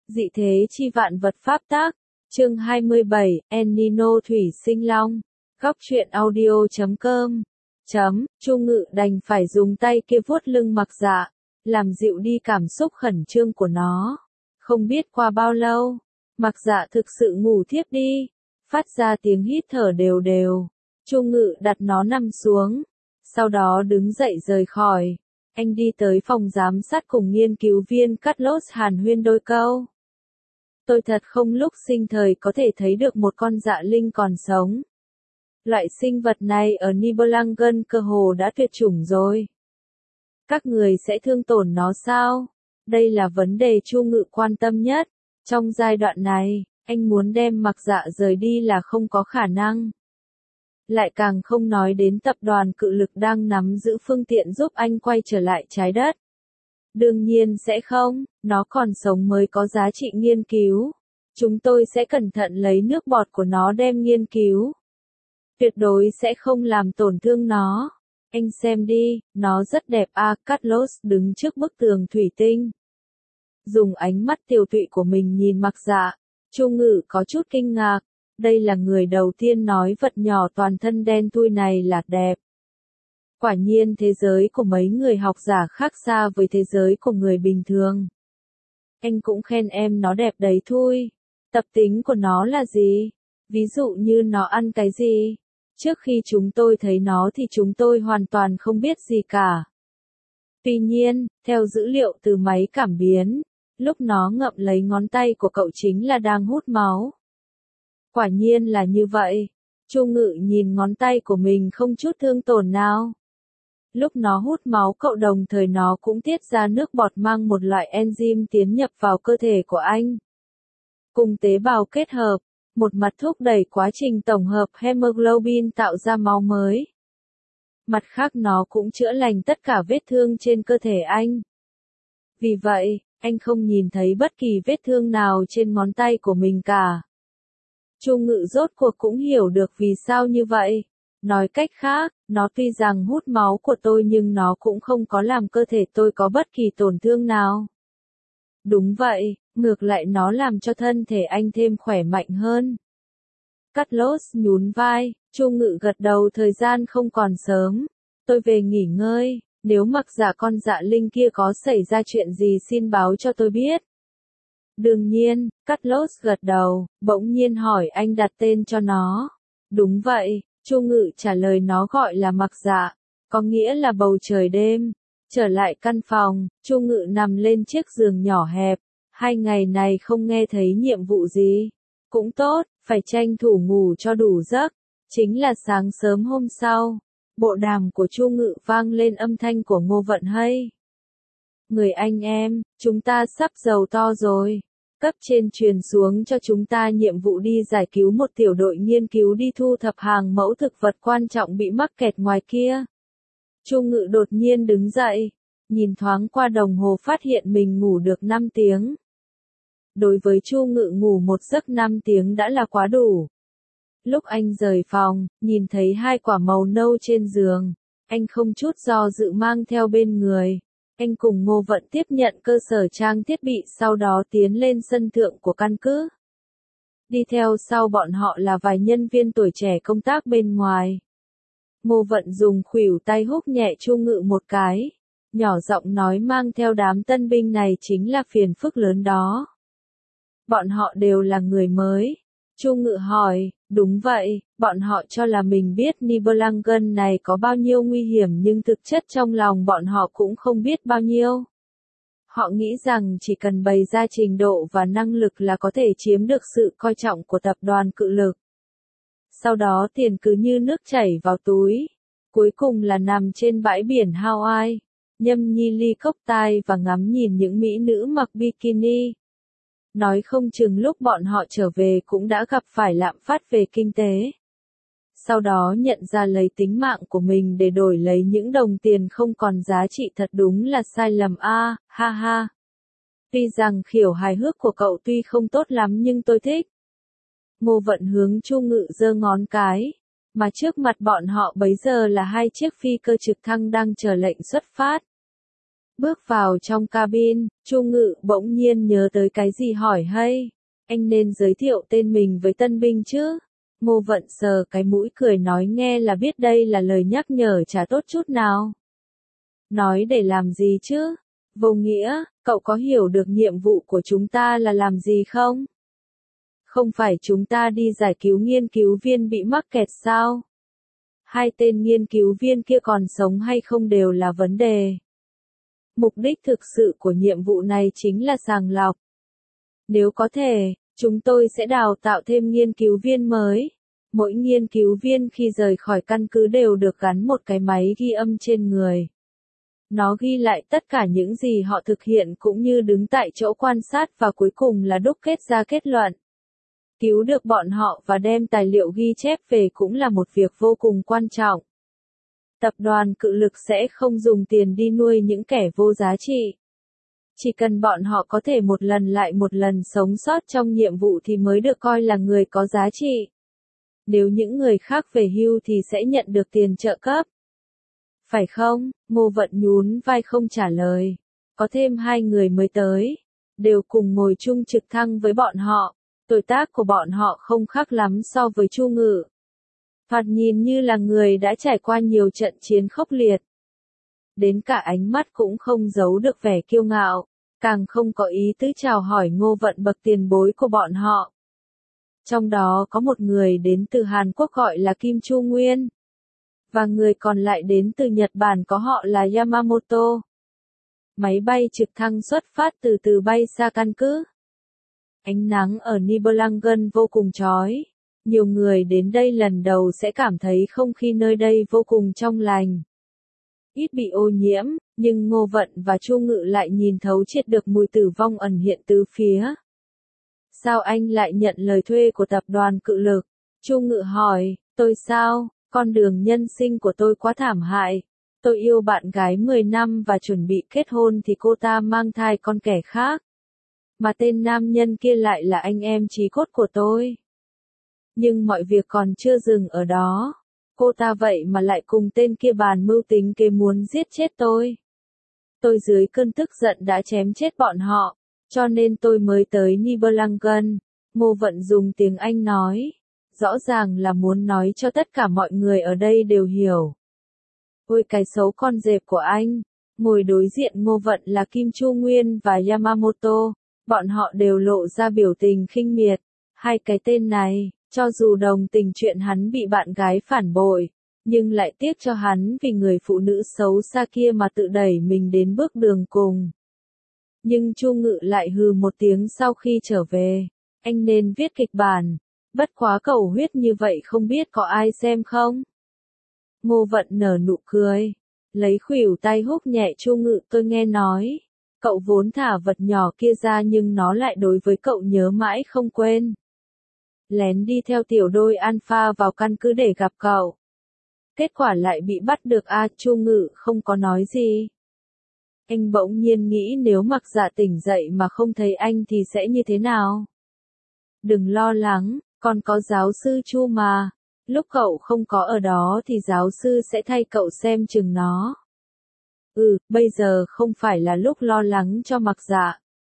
Dị thế chi vạn vật pháp tác, chương 27, El Nino thủy sinh long, góc truyện audio.com. Chu Ngự đành phải dùng tay kia vuốt lưng Mặc Dạ, làm dịu đi cảm xúc khẩn trương của nó. Không biết qua bao lâu, Mặc Dạ thực sự ngủ thiếp đi, phát ra tiếng hít thở đều đều. Chu Ngự đặt nó nằm xuống, sau đó đứng dậy rời khỏi. Anh đi tới phòng giám sát cùng nghiên cứu viên Carlos hàn huyên đôi câu. Tôi thật không lúc sinh thời có thể thấy được một con dạ linh còn sống. Loại sinh vật này ở Nibelungen cơ hồ đã tuyệt chủng rồi. Các người sẽ thương tổn nó sao? Đây là vấn đề Chu Ngự quan tâm nhất. Trong giai đoạn này, anh muốn đem Mặc Dạ rời đi là không có khả năng. Lại càng không nói đến tập đoàn cự lực đang nắm giữ phương tiện giúp anh quay trở lại trái đất. Đương nhiên sẽ không, nó còn sống mới có giá trị nghiên cứu. Chúng tôi sẽ cẩn thận lấy nước bọt của nó đem nghiên cứu. Tuyệt đối sẽ không làm tổn thương nó. Anh xem đi, nó rất đẹp à. Carlos đứng trước bức tường thủy tinh. Dùng ánh mắt tiều tụy của mình nhìn Mặc Dạ, Chu Ngự có chút kinh ngạc. Đây là người đầu tiên nói vật nhỏ toàn thân đen thui này là đẹp. Quả nhiên thế giới của mấy người học giả khác xa với thế giới của người bình thường. Anh cũng khen em nó đẹp đấy thôi. Tập tính của nó là gì? Ví dụ như nó ăn cái gì? Trước khi chúng tôi thấy nó thì chúng tôi hoàn toàn không biết gì cả. Tuy nhiên, theo dữ liệu từ máy cảm biến, lúc nó ngậm lấy ngón tay của cậu chính là đang hút máu. Quả nhiên là như vậy. Chu Ngự nhìn ngón tay của mình không chút thương tổn nào. Lúc nó hút máu cậu đồng thời nó cũng tiết ra nước bọt mang một loại enzyme tiến nhập vào cơ thể của anh. Cùng tế bào kết hợp, một mặt thúc đẩy quá trình tổng hợp hemoglobin tạo ra máu mới. Mặt khác nó cũng chữa lành tất cả vết thương trên cơ thể anh. Vì vậy, anh không nhìn thấy bất kỳ vết thương nào trên ngón tay của mình cả. Chu Ngự rốt cuộc cũng hiểu được vì sao như vậy. Nói cách khác, nó tuy rằng hút máu của tôi nhưng nó cũng không có làm cơ thể tôi có bất kỳ tổn thương nào. Đúng vậy, ngược lại nó làm cho thân thể anh thêm khỏe mạnh hơn. Carlos nhún vai, Chu Ngự gật đầu thời gian không còn sớm. Tôi về nghỉ ngơi, nếu Mặc Dạ con dạ linh kia có xảy ra chuyện gì xin báo cho tôi biết. Đương nhiên, Carlos gật đầu, bỗng nhiên hỏi anh đặt tên cho nó. Đúng vậy, Chu Ngự trả lời nó gọi là Mặc Dạ, có nghĩa là bầu trời đêm. Trở lại căn phòng, Chu Ngự nằm lên chiếc giường nhỏ hẹp. 2 ngày này không nghe thấy nhiệm vụ gì. Cũng tốt, phải tranh thủ ngủ cho đủ giấc. Chính là sáng sớm hôm sau, bộ đàm của Chu Ngự vang lên âm thanh của Ngô Vận Hay. Người anh em, chúng ta sắp giàu to rồi. Cấp trên truyền xuống cho chúng ta nhiệm vụ đi giải cứu một tiểu đội nghiên cứu đi thu thập hàng mẫu thực vật quan trọng bị mắc kẹt ngoài kia. Chu Ngự đột nhiên đứng dậy, nhìn thoáng qua đồng hồ phát hiện mình ngủ được 5 tiếng. Đối với Chu Ngự ngủ một giấc 5 tiếng đã là quá đủ. Lúc anh rời phòng, nhìn thấy 2 quả màu nâu trên giường, anh không chút do dự mang theo bên người. Anh cùng Ngô Vận tiếp nhận cơ sở trang thiết bị sau đó tiến lên sân thượng của căn cứ. Đi theo sau bọn họ là vài nhân viên tuổi trẻ công tác bên ngoài. Ngô Vận dùng khuỷu tay húc nhẹ Chu Ngự một cái, nhỏ giọng nói mang theo đám tân binh này chính là phiền phức lớn đó. Bọn họ đều là người mới. Chu Ngự hỏi, đúng vậy, bọn họ cho là mình biết Nibelungen này có bao nhiêu nguy hiểm nhưng thực chất trong lòng bọn họ cũng không biết bao nhiêu. Họ nghĩ rằng chỉ cần bày ra trình độ và năng lực là có thể chiếm được sự coi trọng của tập đoàn cự lực. Sau đó tiền cứ như nước chảy vào túi. Cuối cùng là nằm trên bãi biển Hawaii, nhâm nhi ly cốc tai và ngắm nhìn những mỹ nữ mặc bikini. Nói không chừng lúc bọn họ trở về cũng đã gặp phải lạm phát về kinh tế. Sau đó nhận ra lấy tính mạng của mình để đổi lấy những đồng tiền không còn giá trị thật đúng là sai lầm a, ha ha. Tuy rằng khỉu hài hước của cậu tuy không tốt lắm nhưng tôi thích. Ngô Vận hướng Chu Ngự giơ ngón cái, mà trước mặt bọn họ bấy giờ là 2 chiếc phi cơ trực thăng đang chờ lệnh xuất phát. Bước vào trong cabin, Chu Ngự bỗng nhiên nhớ tới cái gì hỏi hay, anh nên giới thiệu tên mình với tân binh chứ? Ngô Vận sờ cái mũi cười nói nghe là biết đây là lời nhắc nhở chả tốt chút nào. Nói để làm gì chứ? Vô nghĩa, cậu có hiểu được nhiệm vụ của chúng ta là làm gì không? Không phải chúng ta đi giải cứu nghiên cứu viên bị mắc kẹt sao? Hai tên nghiên cứu viên kia còn sống hay không đều là vấn đề. Mục đích thực sự của nhiệm vụ này chính là sàng lọc. Nếu có thể, chúng tôi sẽ đào tạo thêm nghiên cứu viên mới. Mỗi nghiên cứu viên khi rời khỏi căn cứ đều được gắn một cái máy ghi âm trên người. Nó ghi lại tất cả những gì họ thực hiện cũng như đứng tại chỗ quan sát và cuối cùng là đúc kết ra kết luận. Cứu được bọn họ và đem tài liệu ghi chép về cũng là một việc vô cùng quan trọng. Tập đoàn Cự Lực sẽ không dùng tiền đi nuôi những kẻ vô giá trị. Chỉ cần bọn họ có thể một lần lại một lần sống sót trong nhiệm vụ thì mới được coi là người có giá trị. Nếu những người khác về hưu thì sẽ nhận được tiền trợ cấp. Phải không? Ngô Vận nhún vai không trả lời. Có thêm 2 người mới tới. Đều cùng ngồi chung trực thăng với bọn họ. Tuổi tác của bọn họ không khác lắm so với Chu Ngự. Thoạt nhìn như là người đã trải qua nhiều trận chiến khốc liệt. Đến cả ánh mắt cũng không giấu được vẻ kiêu ngạo, càng không có ý tứ chào hỏi Ngô Vận bậc tiền bối của bọn họ. Trong đó có một người đến từ Hàn Quốc gọi là Kim Chu Nguyên. Và người còn lại đến từ Nhật Bản có họ là Yamamoto. Máy bay trực thăng xuất phát từ từ bay xa căn cứ. Ánh nắng ở Nibelungen vô cùng chói. Nhiều người đến đây lần đầu sẽ cảm thấy không khí nơi đây vô cùng trong lành. Ít bị ô nhiễm, nhưng Ngô Vận và Chu Ngự lại nhìn thấu triệt được mùi tử vong ẩn hiện tứ phía. Sao anh lại nhận lời thuê của tập đoàn Cự Lực? Chu Ngự hỏi, tôi sao? Con đường nhân sinh của tôi quá thảm hại. Tôi yêu bạn gái 10 năm và chuẩn bị kết hôn thì cô ta mang thai con kẻ khác. Mà tên nam nhân kia lại là anh em chí cốt của tôi. Nhưng mọi việc còn chưa dừng ở đó. Cô ta vậy mà lại cùng tên kia bàn mưu tính kế muốn giết chết tôi. Tôi dưới cơn tức giận đã chém chết bọn họ, cho nên tôi mới tới Nibelungen. Ngô Vận dùng tiếng Anh nói. Rõ ràng là muốn nói cho tất cả mọi người ở đây đều hiểu. Ôi cái xấu con dẹp của anh. Ngồi đối diện Ngô Vận là Kim Chu Nguyên và Yamamoto. Bọn họ đều lộ ra biểu tình khinh miệt. Hai cái tên này, cho dù đồng tình chuyện hắn bị bạn gái phản bội, nhưng lại tiếc cho hắn vì người phụ nữ xấu xa kia mà tự đẩy mình đến bước đường cùng. Nhưng Chu Ngự lại hừ một tiếng sau khi trở về. Anh nên viết kịch bản. Bất quá cầu huyết như vậy không biết có ai xem không? Ngô Vận nở nụ cười. Lấy khuỷu tay húc nhẹ Chu Ngự, tôi nghe nói. Cậu vốn thả vật nhỏ kia ra nhưng nó lại đối với cậu nhớ mãi không quên. Lén đi theo tiểu đôi Alpha vào căn cứ để gặp cậu. Kết quả lại bị bắt được Chu Ngự không có nói gì. Anh bỗng nhiên nghĩ nếu Mặc Dạ tỉnh dậy mà không thấy anh thì sẽ như thế nào? Đừng lo lắng, còn có giáo sư Chu mà. Lúc cậu không có ở đó thì giáo sư sẽ thay cậu xem chừng nó. Bây giờ không phải là lúc lo lắng cho Mặc Dạ.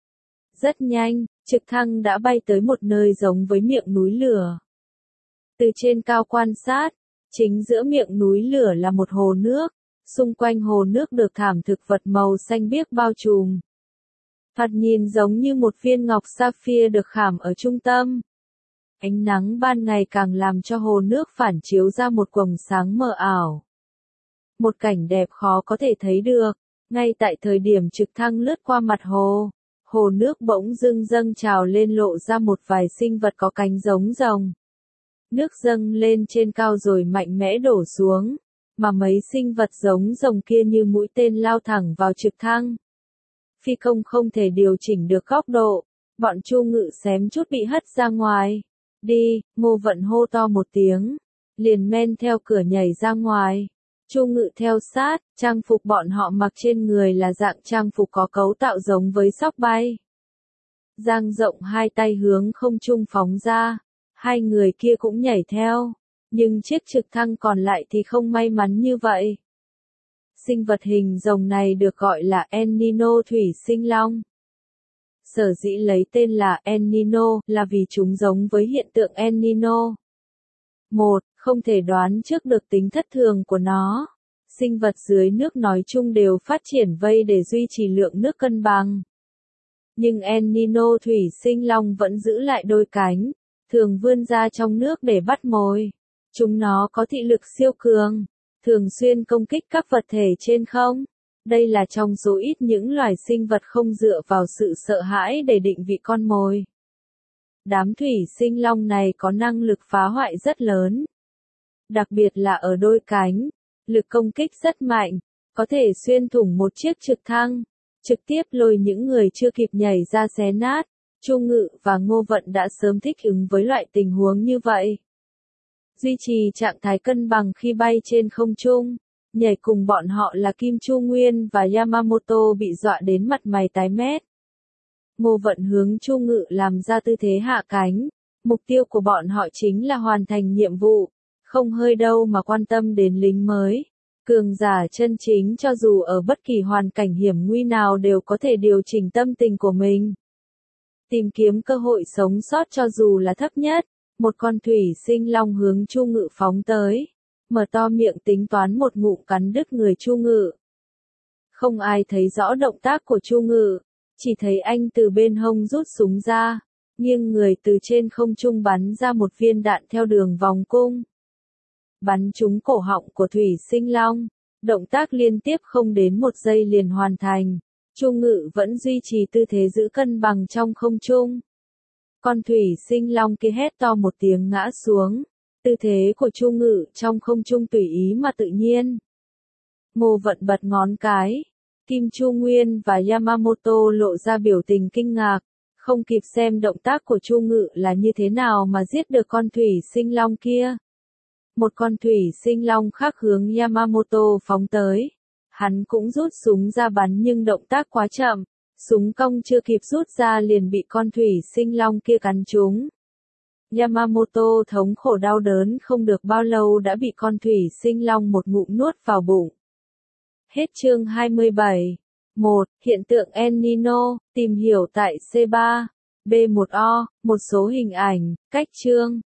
Rất nhanh, trực thăng đã bay tới một nơi giống với miệng núi lửa. Từ trên cao quan sát, chính giữa miệng núi lửa là một hồ nước, xung quanh hồ nước được thảm thực vật màu xanh biếc bao trùm. Thoạt nhìn giống như một viên ngọc sapphire được khảm ở trung tâm. Ánh nắng ban ngày càng làm cho hồ nước phản chiếu ra một quầng sáng mờ ảo. Một cảnh đẹp khó có thể thấy được, ngay tại thời điểm trực thăng lướt qua mặt hồ. Hồ nước bỗng dưng dâng trào lên lộ ra một vài sinh vật có cánh giống rồng. Nước dâng lên trên cao rồi mạnh mẽ đổ xuống, mà mấy sinh vật giống rồng kia như mũi tên lao thẳng vào trực thăng. Phi công không thể điều chỉnh được góc độ, bọn Chu Ngự xém chút bị hất ra ngoài. Đi, Ngô Vận hô to một tiếng, liền men theo cửa nhảy ra ngoài. Chu Ngự theo sát, trang phục bọn họ mặc trên người là dạng trang phục có cấu tạo giống với sóc bay. Dang rộng hai tay hướng không trung phóng ra, hai người kia cũng nhảy theo, nhưng chiếc trực thăng còn lại thì không may mắn như vậy. Sinh vật hình rồng này được gọi là El Nino thủy sinh long. Sở dĩ lấy tên là El Nino là vì chúng giống với hiện tượng El Nino. 1. Không thể đoán trước được tính thất thường của nó. Sinh vật dưới nước nói chung đều phát triển vây để duy trì lượng nước cân bằng. Nhưng El Nino thủy sinh long vẫn giữ lại đôi cánh, thường vươn ra trong nước để bắt mồi. Chúng nó có thị lực siêu cường, thường xuyên công kích các vật thể trên không. Đây là trong số ít những loài sinh vật không dựa vào sự sợ hãi để định vị con mồi. Đám thủy sinh long này có năng lực phá hoại rất lớn. Đặc biệt là ở đôi cánh, lực công kích rất mạnh, có thể xuyên thủng một chiếc trực thăng, trực tiếp lôi những người chưa kịp nhảy ra xé nát. Chu Ngự và Ngô Vận đã sớm thích ứng với loại tình huống như vậy. Duy trì trạng thái cân bằng khi bay trên không trung, nhảy cùng bọn họ là Kim Chu Nguyên và Yamamoto bị dọa đến mặt mày tái mét. Ngô Vận hướng Chu Ngự làm ra tư thế hạ cánh, mục tiêu của bọn họ chính là hoàn thành nhiệm vụ, không hơi đâu mà quan tâm đến lính mới. Cường giả chân chính cho dù ở bất kỳ hoàn cảnh hiểm nguy nào đều có thể điều chỉnh tâm tình của mình. Tìm kiếm cơ hội sống sót cho dù là thấp nhất, một con thủy sinh long hướng Chu Ngự phóng tới, mở to miệng tính toán một ngụm cắn đứt người Chu Ngự. Không ai thấy rõ động tác của Chu Ngự, chỉ thấy anh từ bên hông rút súng ra, nghiêng người từ trên không trung bắn ra một viên đạn theo đường vòng cung. Bắn trúng cổ họng của thủy sinh long, động tác liên tiếp không đến 1 giây liền hoàn thành. Chu Ngự vẫn duy trì tư thế giữ cân bằng trong không trung. Con thủy sinh long kia hét to một tiếng ngã xuống. Tư thế của Chu Ngự trong không trung tùy ý mà tự nhiên. Ngô Vận bật ngón cái. Kim Chu Nguyên và Yamamoto lộ ra biểu tình kinh ngạc, không kịp xem động tác của Chu Ngự là như thế nào mà giết được con thủy sinh long kia. Một con thủy sinh long khác hướng Yamamoto phóng tới. Hắn cũng rút súng ra bắn nhưng động tác quá chậm, súng cong chưa kịp rút ra liền bị con thủy sinh long kia cắn trúng. Yamamoto thống khổ đau đớn không được bao lâu đã bị con thủy sinh long một ngụm nuốt vào bụng. Hết chương 27. 1. Hiện tượng El Nino, tìm hiểu tại C3, B1O, một số hình ảnh, cách chương.